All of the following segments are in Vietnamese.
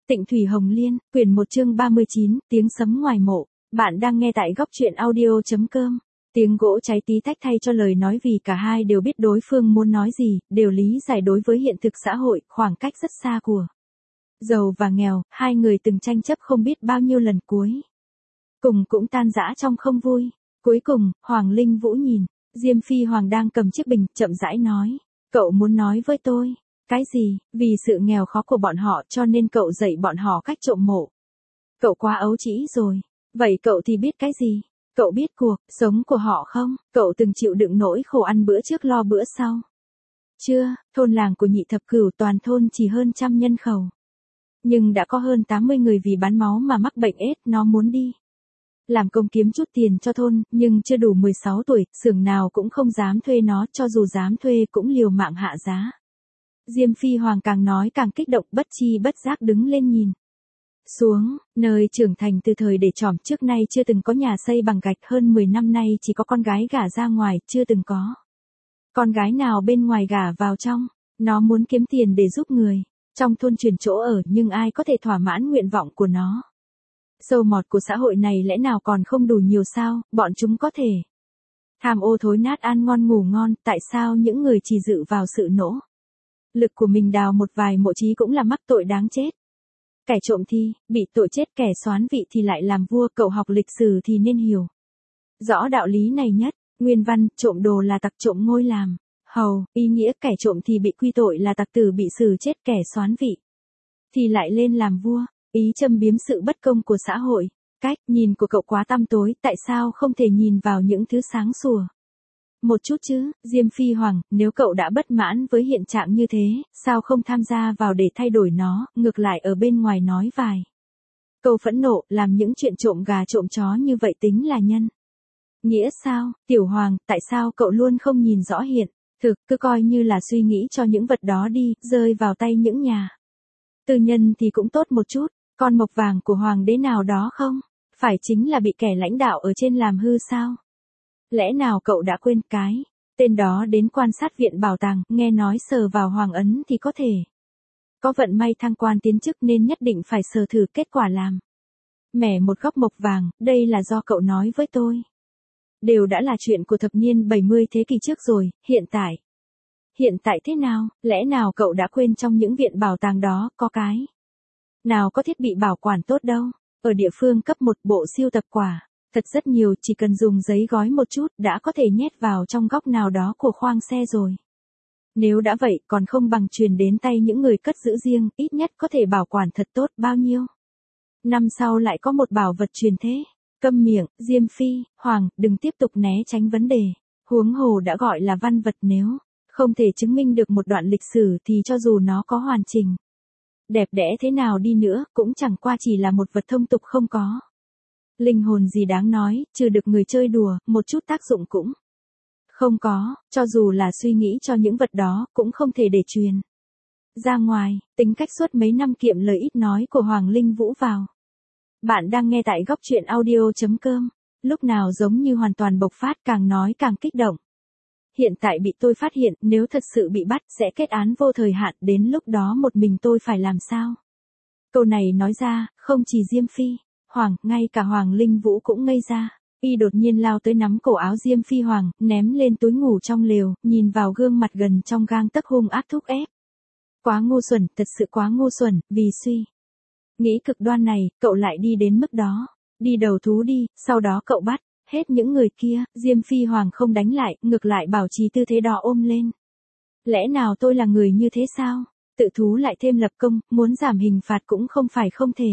Tịnh Thủy Hồng Liên, quyển 1 chương 39, tiếng sấm ngoài mộ. Bạn đang nghe tại góc truyện audio.com. Tiếng gỗ cháy tí tách thay cho lời nói vì cả hai đều biết đối phương muốn nói gì, đều lý giải đối với hiện thực xã hội, khoảng cách rất xa của giàu và nghèo, hai người từng tranh chấp không biết bao nhiêu lần cuối cùng cũng tan rã trong không vui. Cuối cùng, Hoàng Linh Vũ nhìn Diêm Phi Hoàng đang cầm chiếc bình, chậm rãi nói, cậu muốn nói với tôi cái gì? Vì sự nghèo khó của bọn họ cho nên cậu dạy bọn họ cách trộm mộ. Cậu quá ấu trĩ rồi. Vậy cậu thì biết cái gì? Cậu biết cuộc sống của họ không? Cậu từng chịu đựng nỗi khổ ăn bữa trước lo bữa sau? Chưa, thôn làng của Nhị Thập Cửu toàn thôn chỉ hơn 100 nhân khẩu. Nhưng đã có hơn 80 người vì bán máu mà mắc bệnh AIDS, nó muốn đi làm công kiếm chút tiền cho thôn, nhưng chưa đủ 16 tuổi, xưởng nào cũng không dám thuê nó, cho dù dám thuê cũng liều mạng hạ giá. Diêm Phi Hoàng càng nói càng kích động, bất chi bất giác đứng lên nhìn xuống, nơi trưởng thành từ thời để trỏm, trước nay chưa từng có nhà xây bằng gạch, hơn 10 năm nay chỉ có con gái gả ra ngoài, chưa từng có con gái nào bên ngoài gả vào trong. Nó muốn kiếm tiền để giúp người trong thôn chuyển chỗ ở, nhưng ai có thể thỏa mãn nguyện vọng của nó? Sâu mọt của xã hội này lẽ nào còn không đủ nhiều sao? Bọn chúng có thể tham ô thối nát ăn ngon ngủ ngon, tại sao những người chỉ dựa vào sự nỗ lực của mình đào một vài mộ chí cũng là mắc tội đáng chết? Kẻ trộm thì bị tội chết, kẻ soán vị thì lại làm vua. Cậu học lịch sử thì nên hiểu rõ đạo lý này nhất. Nguyên văn, trộm đồ là tặc, trộm ngôi làm hầu. Ý nghĩa, kẻ trộm thì bị quy tội là tặc tử, bị xử chết, kẻ soán vị thì lại lên làm vua. Ý châm biếm sự bất công của xã hội. Cách nhìn của cậu quá tăm tối, tại sao không thể nhìn vào những thứ sáng sủa một chút chứ? Diêm Phi Hoàng, nếu cậu đã bất mãn với hiện trạng như thế, sao không tham gia vào để thay đổi nó, ngược lại ở bên ngoài nói vài câu phẫn nộ, làm những chuyện trộm gà trộm chó như vậy tính là nhân nghĩa sao? Tiểu Hoàng, tại sao cậu luôn không nhìn rõ hiện thực, cứ coi như là suy nghĩ cho những vật đó đi, rơi vào tay những nhà tư nhân thì cũng tốt một chút. Con mộc vàng của hoàng đế nào đó không phải chính là bị kẻ lãnh đạo ở trên làm hư sao? Lẽ nào cậu đã quên cái tên đó đến quan sát viện bảo tàng, nghe nói sờ vào hoàng ấn thì có thể có vận may thăng quan tiến chức, nên nhất định phải sờ thử, kết quả làm mẻ một góc mộc vàng. Đây là do cậu nói với tôi. Đều đã là chuyện của thập niên 70 thế kỷ trước rồi, hiện tại thế nào? Lẽ nào cậu đã quên trong những viện bảo tàng đó có cái nào có thiết bị bảo quản tốt đâu? Ở địa phương cấp 1 bộ siêu tập quả thật rất nhiều, chỉ cần dùng giấy gói một chút đã có thể nhét vào trong góc nào đó của khoang xe rồi. Nếu đã vậy, còn không bằng truyền đến tay những người cất giữ riêng, ít nhất có thể bảo quản thật tốt bao nhiêu năm sau lại có một bảo vật truyền thế. Câm miệng, Diêm Phi Hoàng, đừng tiếp tục né tránh vấn đề. Huống hồ đã gọi là văn vật, nếu không thể chứng minh được một đoạn lịch sử thì cho dù nó có hoàn chỉnh đẹp đẽ thế nào đi nữa, cũng chẳng qua chỉ là một vật thông tục, không có linh hồn gì đáng nói, trừ được người chơi đùa, một chút tác dụng cũng không có. Cho dù là suy nghĩ cho những vật đó, cũng không thể để truyền ra ngoài. Tính cách suốt mấy năm kiệm lời ít nói của Hoàng Linh Vũ vào. Bạn đang nghe tại góc truyện audio.com. Lúc nào giống như hoàn toàn bộc phát, càng nói càng kích động. Hiện tại bị tôi phát hiện, nếu thật sự bị bắt, sẽ kết án vô thời hạn, đến lúc đó một mình tôi phải làm sao? Câu này nói ra, không chỉ Diêm Phi Hoàng, ngay cả Hoàng Linh Vũ cũng ngây ra. Y đột nhiên lao tới nắm cổ áo Diêm Phi Hoàng, ném lên túi ngủ trong lều, nhìn vào gương mặt gần trong gang tấc hung ác thúc ép. Quá ngu xuẩn, thật sự quá ngu xuẩn, vì suy nghĩ cực đoan này, cậu lại đi đến mức đó. Đi đầu thú đi, sau đó cậu bắt hết những người kia. Diêm Phi Hoàng không đánh lại, ngược lại bảo trì tư thế đỏ ôm lên. Lẽ nào tôi là người như thế sao? Tự thú lại thêm lập công, muốn giảm hình phạt cũng không phải không thể.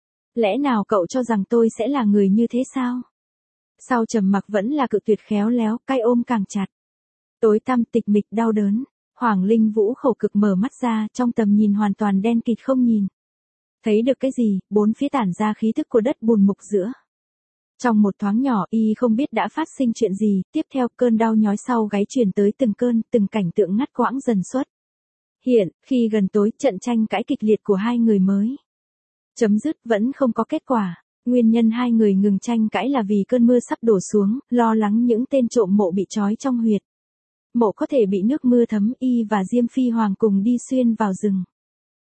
Lẽ nào cậu cho rằng tôi sẽ là người như thế sao? Sau trầm mặc vẫn là cự tuyệt khéo léo, cay ôm càng chặt. Tối tăm tịch mịch đau đớn, Hoàng Linh Vũ khổ cực mở mắt ra, trong tầm nhìn hoàn toàn đen kịt, không nhìn thấy được cái gì, bốn phía tản ra khí thức của đất bùn mục giữa. Trong một thoáng nhỏ, y không biết đã phát sinh chuyện gì, tiếp theo cơn đau nhói sau gáy truyền tới từng cơn, từng cảnh tượng ngắt quãng dần xuất hiện. Khi gần tối, trận tranh cãi kịch liệt của hai người mới chấm dứt, vẫn không có kết quả. Nguyên nhân hai người ngừng tranh cãi là vì cơn mưa sắp đổ xuống, lo lắng những tên trộm mộ bị trói trong huyệt mộ có thể bị nước mưa thấm. Y và Diêm Phi Hoàng cùng đi xuyên vào rừng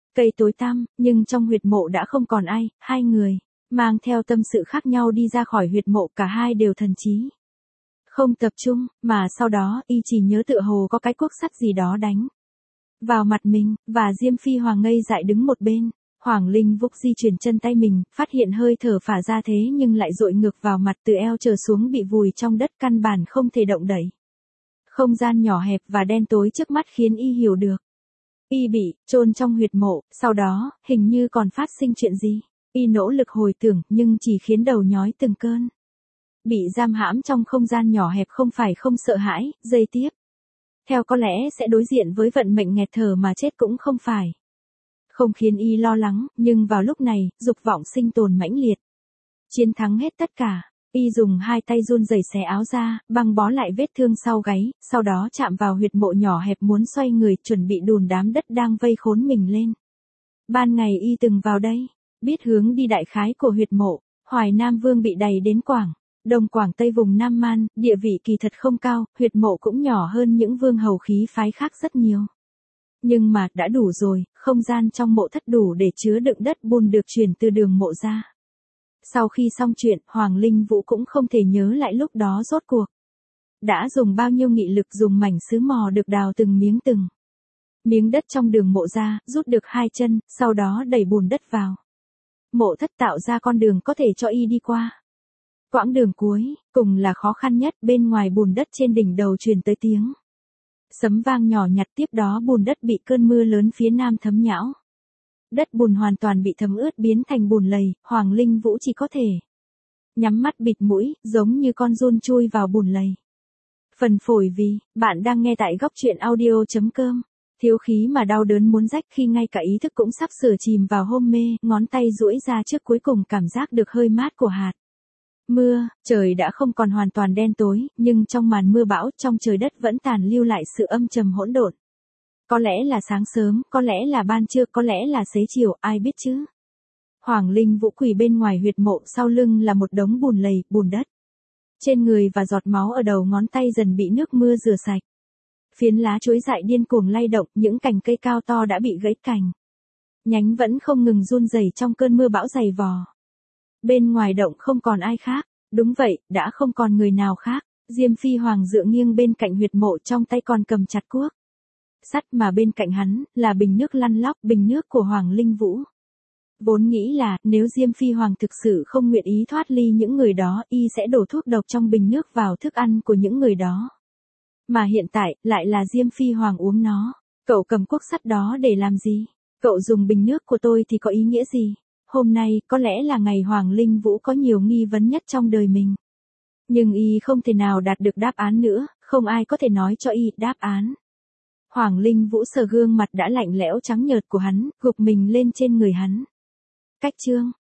Cây tối tăm, nhưng trong huyệt mộ đã không còn ai, hai người, mang theo tâm sự khác nhau đi ra khỏi huyệt mộ, cả hai đều thần trí không tập trung, mà sau đó, y chỉ nhớ tựa hồ có cái cuốc sắt gì đó đánh vào mặt mình, và Diêm Phi Hoàng ngây dại đứng một bên. Hoàng Linh Vũ di chuyển chân tay mình, phát hiện hơi thở phả ra thế nhưng lại dội ngược vào mặt, từ eo trở xuống bị vùi trong đất, căn bản không thể động đậy. Không gian nhỏ hẹp và đen tối trước mắt khiến y hiểu được. Y bị chôn trong huyệt mộ, sau đó, hình như còn phát sinh chuyện gì. Y nỗ lực hồi tưởng, nhưng chỉ khiến đầu nhói từng cơn. Bị giam hãm trong không gian nhỏ hẹp không phải không sợ hãi, giây tiếp theo có lẽ sẽ đối diện với vận mệnh nghẹt thở mà chết cũng không phải. Không khiến y lo lắng, nhưng vào lúc này, dục vọng sinh tồn mãnh liệt. Chiến thắng hết tất cả, y dùng hai tay run rẩy xé áo ra, băng bó lại vết thương sau gáy, sau đó chạm vào huyệt mộ nhỏ hẹp muốn xoay người, chuẩn bị đùn đám đất đang vây khốn mình lên. Ban ngày y từng vào đây, biết hướng đi đại khái của huyệt mộ. Hoài Nam Vương bị đày đến Quảng Đông Quảng Tây vùng Nam Man, địa vị kỳ thật không cao, huyệt mộ cũng nhỏ hơn những vương hầu khí phái khác rất nhiều. Nhưng mà, đã đủ rồi, không gian trong mộ thất đủ để chứa đựng đất bùn được chuyển từ đường mộ ra. Sau khi xong chuyện, Hoàng Linh Vũ cũng không thể nhớ lại lúc đó rốt cuộc đã dùng bao nhiêu nghị lực, dùng mảnh sứ mò được đào từng miếng đất trong đường mộ ra, rút được hai chân, sau đó đẩy bùn đất vào. Mộ thất tạo ra con đường có thể cho y đi qua. Quãng đường cuối, cùng là khó khăn nhất, bên ngoài bùn đất trên đỉnh đầu truyền tới tiếng sấm vang nhỏ nhặt, tiếp đó bùn đất bị cơn mưa lớn phía nam thấm nhão. Đất bùn hoàn toàn bị thấm ướt biến thành bùn lầy, Hoàng Linh Vũ chỉ có thể nhắm mắt bịt mũi, giống như con giun chui vào bùn lầy. Phần phổi vì, bạn đang nghe tại góc truyện audio.com. Thiếu khí mà đau đớn muốn rách khi ngay cả ý thức cũng sắp sửa chìm vào hôn mê, ngón tay duỗi ra trước cuối cùng cảm giác được hơi mát của hạt mưa, trời đã không còn hoàn toàn đen tối, nhưng trong màn mưa bão, trong trời đất vẫn tàn lưu lại sự âm trầm hỗn độn. Có lẽ là sáng sớm, có lẽ là ban trưa, có lẽ là xế chiều, ai biết chứ. Hoàng Linh Vũ quỳ bên ngoài huyệt mộ, sau lưng là một đống bùn lầy, bùn đất trên người và giọt máu ở đầu ngón tay dần bị nước mưa rửa sạch. Phiến lá chuối dại điên cuồng lay động, những cành cây cao to đã bị gãy cành. Nhánh vẫn không ngừng run rẩy trong cơn mưa bão dày vò. Bên ngoài động không còn ai khác, đúng vậy, đã không còn người nào khác. Diêm Phi Hoàng dựa nghiêng bên cạnh huyệt mộ, trong tay còn cầm chặt cuốc sắt, mà bên cạnh hắn là bình nước lăn lóc, bình nước của Hoàng Linh Vũ. Vốn nghĩ là, nếu Diêm Phi Hoàng thực sự không nguyện ý thoát ly những người đó, y sẽ đổ thuốc độc trong bình nước vào thức ăn của những người đó. Mà hiện tại, lại là Diêm Phi Hoàng uống nó. Cậu cầm cuốc sắt đó để làm gì? Cậu dùng bình nước của tôi thì có ý nghĩa gì? Hôm nay, có lẽ là ngày Hoàng Linh Vũ có nhiều nghi vấn nhất trong đời mình. Nhưng y không thể nào đạt được đáp án nữa, không ai có thể nói cho y đáp án. Hoàng Linh Vũ sờ gương mặt đã lạnh lẽo trắng nhợt của hắn, gục mình lên trên người hắn. Cách chương